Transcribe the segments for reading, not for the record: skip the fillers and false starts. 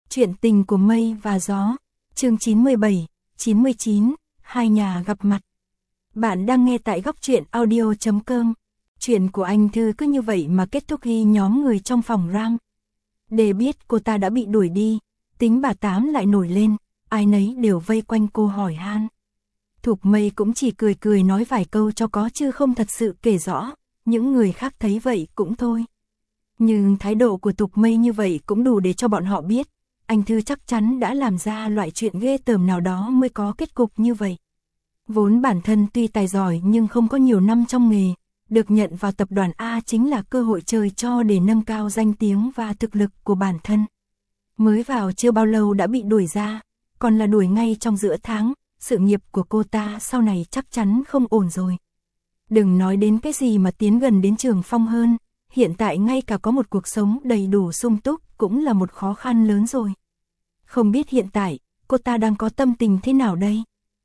Chuyện tình của mây và gió, chương 97, 99, hai nhà gặp mặt. Bạn đang nghe tại góc truyện audio.com. Chuyện của anh Thư cứ như vậy mà kết thúc khi nhóm người trong phòng rang. Để biết cô ta đã bị đuổi đi, tính bà Tám lại nổi lên, ai nấy đều vây quanh cô hỏi han. Thục Mây cũng chỉ cười cười nói vài câu cho có chứ không thật sự kể rõ, những người khác thấy vậy cũng thôi. Nhưng thái độ của Thục Mây như vậy cũng đủ để cho bọn họ biết, anh Thư chắc chắn đã làm ra loại chuyện ghê tởm nào đó mới có kết cục như vậy. Vốn bản thân tuy tài giỏi nhưng không có nhiều năm trong nghề, được nhận vào tập đoàn A chính là cơ hội trời cho để nâng cao danh tiếng và thực lực của bản thân. Mới vào chưa bao lâu đã bị đuổi ra, còn là đuổi ngay trong giữa tháng, sự nghiệp của cô ta sau này chắc chắn không ổn rồi. Đừng nói đến cái gì mà tiến gần đến Trường Phong hơn, hiện tại ngay cả có một cuộc sống đầy đủ sung túc cũng là một khó khăn lớn rồi. Không biết hiện tại, cô ta đang có tâm tình thế nào đây?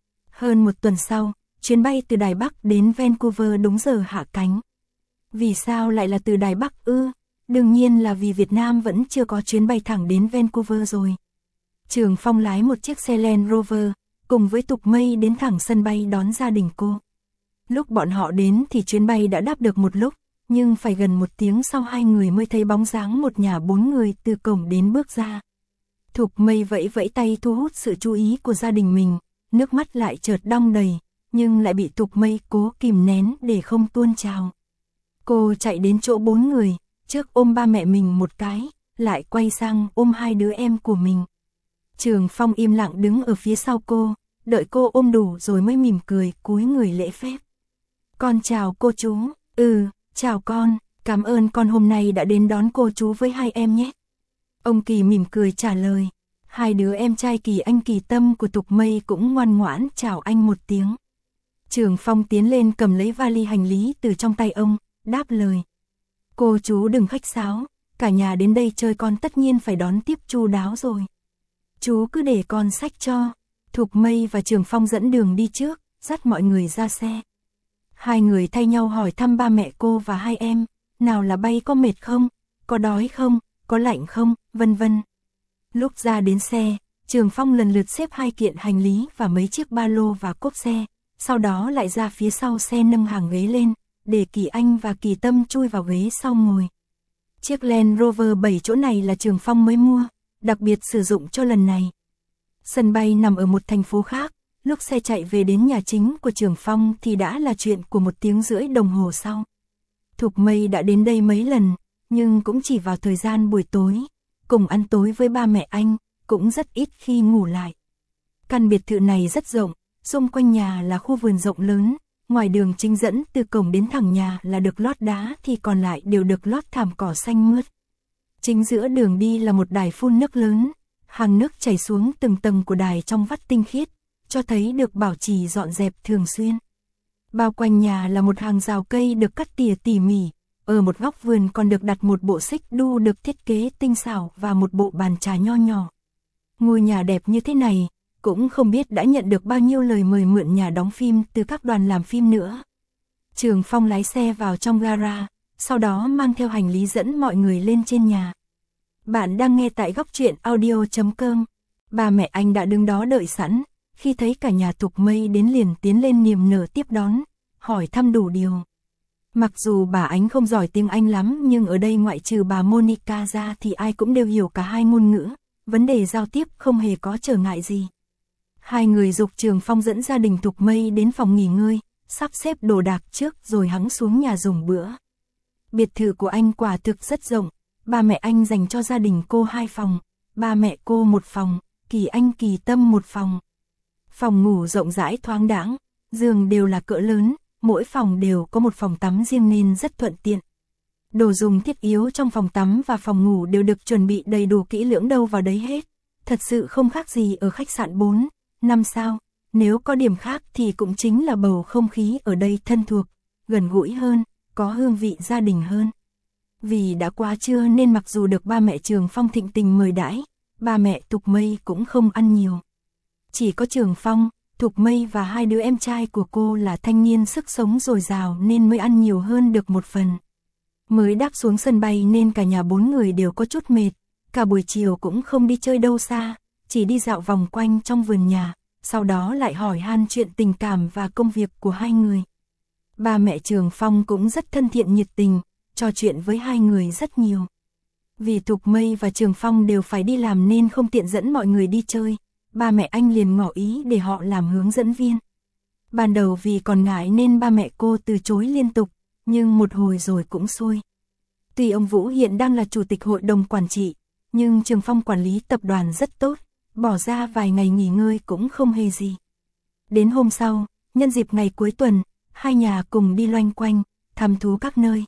Hơn một tuần sau, chuyến bay từ Đài Bắc đến Vancouver đúng giờ hạ cánh. Vì sao lại là từ Đài Bắc ư? Đương nhiên là vì Việt Nam vẫn chưa có chuyến bay thẳng đến Vancouver rồi. Trường Phong lái một chiếc xe Land Rover, cùng với Thục Mây đến thẳng sân bay đón gia đình cô. Lúc bọn họ đến thì chuyến bay đã đáp được một lúc, nhưng phải gần một tiếng sau hai người mới thấy bóng dáng một nhà bốn người từ cổng đến bước ra. Thục Mây vẫy vẫy tay thu hút sự chú ý của gia đình mình, nước mắt lại chợt đong đầy, nhưng lại bị Thục Mây cố kìm nén để không tuôn trào. Cô chạy đến chỗ bốn người, trước ôm ba mẹ mình một cái, lại quay sang ôm hai đứa em của mình. Trường Phong im lặng đứng ở phía sau cô, đợi cô ôm đủ rồi mới mỉm cười cúi người lễ phép. Con chào cô chú. Chào con, cảm ơn con hôm nay đã đến đón cô chú với hai em nhé. Ông Kỳ mỉm cười trả lời. Hai đứa em trai Kỳ Anh Kỳ Tâm của Thục Mây cũng ngoan ngoãn chào anh một tiếng. Trường Phong tiến lên cầm lấy vali hành lý từ trong tay ông, đáp lời. Cô chú đừng khách sáo, cả nhà đến đây chơi con tất nhiên phải đón tiếp chu đáo rồi. Chú cứ để con xách cho. Thục Mây và Trường Phong dẫn đường đi trước, dắt mọi người ra xe. Hai người thay nhau hỏi thăm ba mẹ cô và hai em, nào là bay có mệt không, có đói không, có lạnh không, vân vân. Lúc ra đến xe, Trường Phong lần lượt xếp hai kiện hành lý và mấy chiếc ba lô vào cốp xe, sau đó lại ra phía sau xe nâng hàng ghế lên, để Kỳ Anh và Kỳ Tâm chui vào ghế sau ngồi. Chiếc Land Rover 7 chỗ này là Trường Phong mới mua, đặc biệt sử dụng cho lần này. Sân bay nằm ở một thành phố khác, lúc xe chạy về đến nhà chính của Trường Phong thì đã là chuyện của 1 tiếng rưỡi đồng hồ sau. Thục Mây đã đến đây mấy lần, nhưng cũng chỉ vào thời gian buổi tối, cùng ăn tối với ba mẹ anh, cũng rất ít khi ngủ lại. Căn biệt thự này rất rộng, xung quanh nhà là khu vườn rộng lớn, ngoài đường chính dẫn từ cổng đến thẳng nhà là được lót đá thì còn lại đều được lót thảm cỏ xanh mướt. Chính giữa đường đi là một đài phun nước lớn, hàng nước chảy xuống từng tầng của đài trong vắt tinh khiết, cho thấy được bảo trì dọn dẹp thường xuyên. Bao quanh nhà là một hàng rào cây được cắt tỉa tỉ mỉ, ở một góc vườn còn được đặt một bộ xích đu được thiết kế tinh xảo và một bộ bàn trà nho nhỏ. Ngôi nhà đẹp như thế này, cũng không biết đã nhận được bao nhiêu lời mời mượn nhà đóng phim từ các đoàn làm phim nữa. Trường Phong lái xe vào trong gara, sau đó mang theo hành lý dẫn mọi người lên trên nhà. Bạn đang nghe tại góc truyện audio.com. Ba mẹ anh đã đứng đó đợi sẵn, khi thấy cả nhà Thục Mây đến liền tiến lên niềm nở tiếp đón, hỏi thăm đủ điều. Mặc dù bà Ánh không giỏi tiếng Anh lắm nhưng ở đây ngoại trừ bà Monica ra thì ai cũng đều hiểu cả hai ngôn ngữ, vấn đề giao tiếp không hề có trở ngại gì. Hai người giục Trường Phong dẫn gia đình Thục Mây đến phòng nghỉ ngơi, sắp xếp đồ đạc trước rồi hẵng xuống nhà dùng bữa. Biệt thự của anh quả thực rất rộng, ba mẹ anh dành cho gia đình cô 2 phòng, ba mẹ cô 1 phòng, Kỳ Anh Kỳ Tâm 1 phòng. Phòng ngủ rộng rãi thoáng đãng, giường đều là cỡ lớn, mỗi phòng đều có một phòng tắm riêng nên rất thuận tiện. Đồ dùng thiết yếu trong phòng tắm và phòng ngủ đều được chuẩn bị đầy đủ kỹ lưỡng đâu vào đấy hết. Thật sự không khác gì ở khách sạn 4, 5 sao, nếu có điểm khác thì cũng chính là bầu không khí ở đây thân thuộc, gần gũi hơn, có hương vị gia đình hơn. Vì đã quá trưa nên mặc dù được ba mẹ Trường Phong thịnh tình mời đãi, ba mẹ Thục Mây cũng không ăn nhiều. Chỉ có Trường Phong, Thục Mây và hai đứa em trai của cô là thanh niên sức sống dồi dào nên mới ăn nhiều hơn được một phần. Mới đáp xuống sân bay nên cả nhà 4 người đều có chút mệt, cả buổi chiều cũng không đi chơi đâu xa, chỉ đi dạo vòng quanh trong vườn nhà, sau đó lại hỏi han chuyện tình cảm và công việc của hai người. Ba mẹ Trường Phong cũng rất thân thiện nhiệt tình, trò chuyện với hai người rất nhiều. Vì Thục Mây và Trường Phong đều phải đi làm nên không tiện dẫn mọi người đi chơi, ba mẹ anh liền ngỏ ý để họ làm hướng dẫn viên. Ban đầu vì còn ngại nên ba mẹ cô từ chối liên tục, nhưng một hồi rồi cũng xuôi. Tuy ông Vũ hiện đang là chủ tịch hội đồng quản trị, nhưng Trường Phong quản lý tập đoàn rất tốt, bỏ ra vài ngày nghỉ ngơi cũng không hề gì. Đến hôm sau, nhân dịp ngày cuối tuần, hai nhà cùng đi loanh quanh, thăm thú các nơi.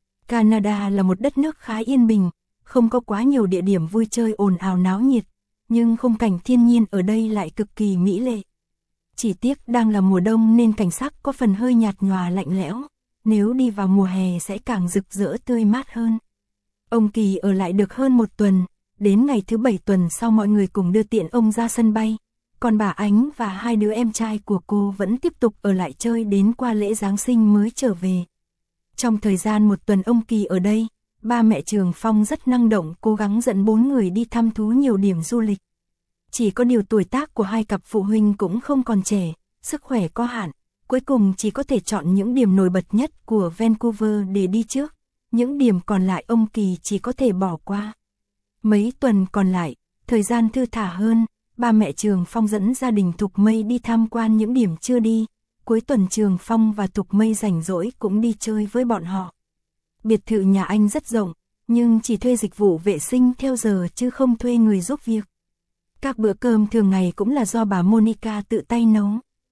Canada là một đất nước khá yên bình, không có quá nhiều địa điểm vui chơi ồn ào náo nhiệt, nhưng khung cảnh thiên nhiên ở đây lại cực kỳ mỹ lệ. Chỉ tiếc đang là mùa đông nên cảnh sắc có phần hơi nhạt nhòa lạnh lẽo, nếu đi vào mùa hè sẽ càng rực rỡ tươi mát hơn. Ông Kỳ ở lại được hơn một tuần, đến ngày thứ 7 tuần sau mọi người cùng đưa tiện ông ra sân bay, còn bà Ánh và hai đứa em trai của cô vẫn tiếp tục ở lại chơi đến qua lễ Giáng sinh mới trở về. Trong thời gian một tuần ông Kỳ ở đây, ba mẹ Trường Phong rất năng động cố gắng dẫn bốn người đi thăm thú nhiều điểm du lịch. Chỉ có điều tuổi tác của hai cặp phụ huynh cũng không còn trẻ, sức khỏe có hạn, cuối cùng chỉ có thể chọn những điểm nổi bật nhất của Vancouver để đi trước, những điểm còn lại ông Kỳ chỉ có thể bỏ qua. Mấy tuần còn lại, thời gian thư thả hơn, ba mẹ Trường Phong dẫn gia đình Thục Mây đi tham quan những điểm chưa đi, cuối tuần Trường Phong và Thục Mây rảnh rỗi cũng đi chơi với bọn họ. Biệt thự nhà anh rất rộng, nhưng chỉ thuê dịch vụ vệ sinh theo giờ chứ không thuê người giúp việc. Các bữa cơm thường ngày cũng là do bà Monica tự tay nấu.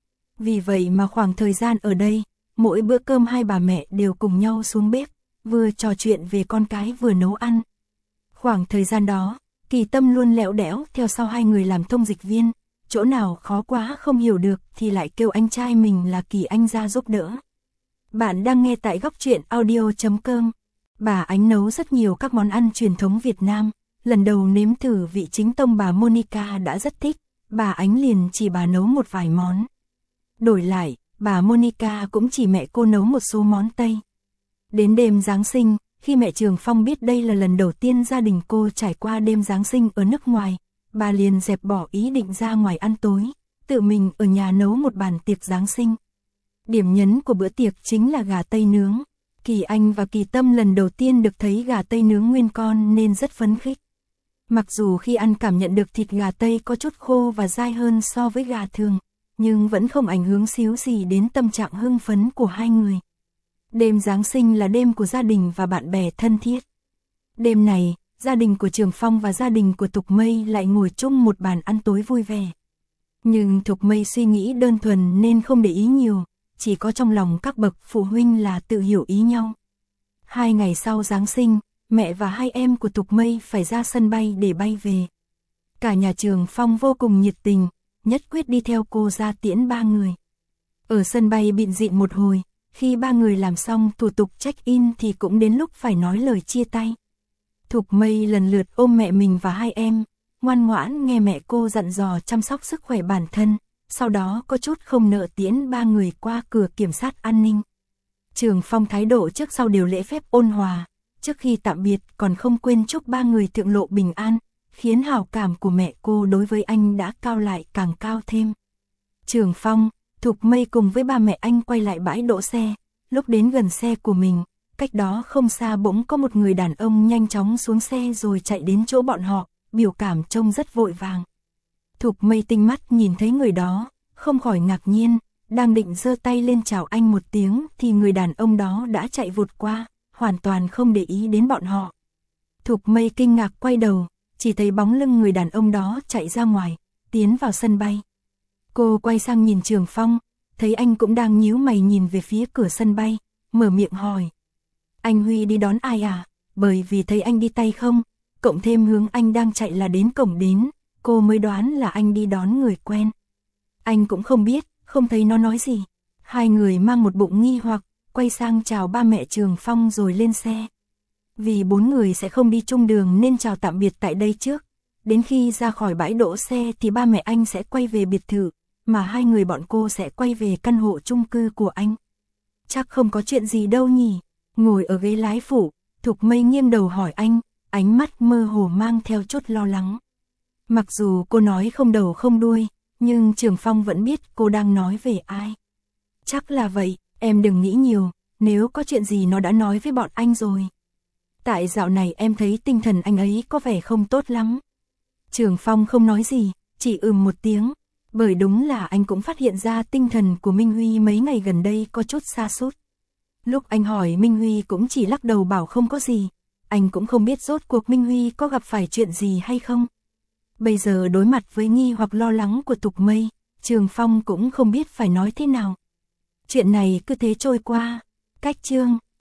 Vì vậy mà khoảng thời gian ở đây, mỗi bữa cơm hai bà mẹ đều cùng nhau xuống bếp, vừa trò chuyện về con cái vừa nấu ăn. Khoảng thời gian đó, Kỳ Tâm luôn lẽo đẽo theo sau hai người làm thông dịch viên, chỗ nào khó quá không hiểu được thì lại kêu anh trai mình là Kỳ Anh ra giúp đỡ. Bạn đang nghe tại Góc Truyện Audio.com. Bà Ánh nấu rất nhiều các món ăn truyền thống Việt Nam, lần đầu nếm thử vị chính tông bà Monica đã rất thích, bà Ánh liền chỉ bà nấu một vài món. Đổi lại, bà Monica cũng chỉ mẹ cô nấu một số món Tây. Đến đêm Giáng sinh, khi mẹ Trường Phong biết đây là lần đầu tiên gia đình cô trải qua đêm Giáng sinh ở nước ngoài, bà liền dẹp bỏ ý định ra ngoài ăn tối, tự mình ở nhà nấu một bàn tiệc Giáng sinh. Điểm nhấn của bữa tiệc chính là gà Tây nướng. Kỳ Anh và Kỳ Tâm lần đầu tiên được thấy gà Tây nướng nguyên con nên rất phấn khích. Mặc dù khi ăn cảm nhận được thịt gà Tây có chút khô và dai hơn so với gà thường, nhưng vẫn không ảnh hưởng xíu gì đến tâm trạng hưng phấn của hai người. Đêm Giáng sinh là đêm của gia đình và bạn bè thân thiết. Đêm này, gia đình của Trường Phong và gia đình của Thục Mây lại ngồi chung một bàn ăn tối vui vẻ. Nhưng Thục Mây suy nghĩ đơn thuần nên không để ý nhiều, chỉ có trong lòng các bậc phụ huynh là tự hiểu ý nhau. 2 ngày sau Giáng sinh, mẹ và hai em của Thục Mây phải ra sân bay để bay về. Cả nhà Trường Phong vô cùng nhiệt tình, nhất quyết đi theo cô ra tiễn ba người. Ở sân bay bịn rịn một hồi, khi ba người làm xong thủ tục check-in thì cũng đến lúc phải nói lời chia tay. Thục Mây lần lượt ôm mẹ mình và hai em, ngoan ngoãn nghe mẹ cô dặn dò chăm sóc sức khỏe bản thân, sau đó có chút không nỡ tiễn ba người qua cửa kiểm soát an ninh. Trường Phong thái độ trước sau đều lễ phép ôn hòa, trước khi tạm biệt còn không quên chúc ba người thượng lộ bình an, khiến hảo cảm của mẹ cô đối với anh đã cao lại càng cao thêm. Trường Phong, Thục Mây cùng với ba mẹ anh quay lại bãi đỗ xe, lúc đến gần xe của mình, cách đó không xa bỗng có một người đàn ông nhanh chóng xuống xe rồi chạy đến chỗ bọn họ, biểu cảm trông rất vội vàng. Thục Mây tinh mắt nhìn thấy người đó, không khỏi ngạc nhiên, đang định giơ tay lên chào anh một tiếng thì người đàn ông đó đã chạy vụt qua, hoàn toàn không để ý đến bọn họ. Thục Mây kinh ngạc quay đầu, chỉ thấy bóng lưng người đàn ông đó chạy ra ngoài, tiến vào sân bay. Cô quay sang nhìn Trường Phong, thấy anh cũng đang nhíu mày nhìn về phía cửa sân bay, mở miệng hỏi. Anh Huy đi đón ai à? Bởi vì thấy anh đi tay không, cộng thêm hướng anh đang chạy là đến cổng đến, cô mới đoán là anh đi đón người quen. Anh cũng không biết, không thấy nó nói gì. Hai người mang một bụng nghi hoặc, quay sang chào ba mẹ Trường Phong rồi lên xe. Vì bốn người sẽ không đi chung đường nên chào tạm biệt tại đây trước. Đến khi ra khỏi bãi đỗ xe thì ba mẹ anh sẽ quay về biệt thự, mà hai người bọn cô sẽ quay về căn hộ chung cư của anh. Chắc không có chuyện gì đâu nhỉ? Ngồi ở ghế lái phụ, Thục Mây nghiêng đầu hỏi anh, ánh mắt mơ hồ mang theo chút lo lắng. Mặc dù cô nói không đầu không đuôi, nhưng Trường Phong vẫn biết cô đang nói về ai. Chắc là vậy, em đừng nghĩ nhiều, nếu có chuyện gì nó đã nói với bọn anh rồi. Tại dạo này em thấy tinh thần anh ấy có vẻ không tốt lắm. Trường Phong không nói gì, chỉ một tiếng, bởi đúng là anh cũng phát hiện ra tinh thần của Minh Huy mấy ngày gần đây có chút sa sút. Lúc anh hỏi Minh Huy cũng chỉ lắc đầu bảo không có gì, anh cũng không biết rốt cuộc Minh Huy có gặp phải chuyện gì hay không. Bây giờ đối mặt với nghi hoặc lo lắng của Tục Mây, Trường Phong cũng không biết phải nói thế nào. Chuyện này cứ thế trôi qua. Cách chương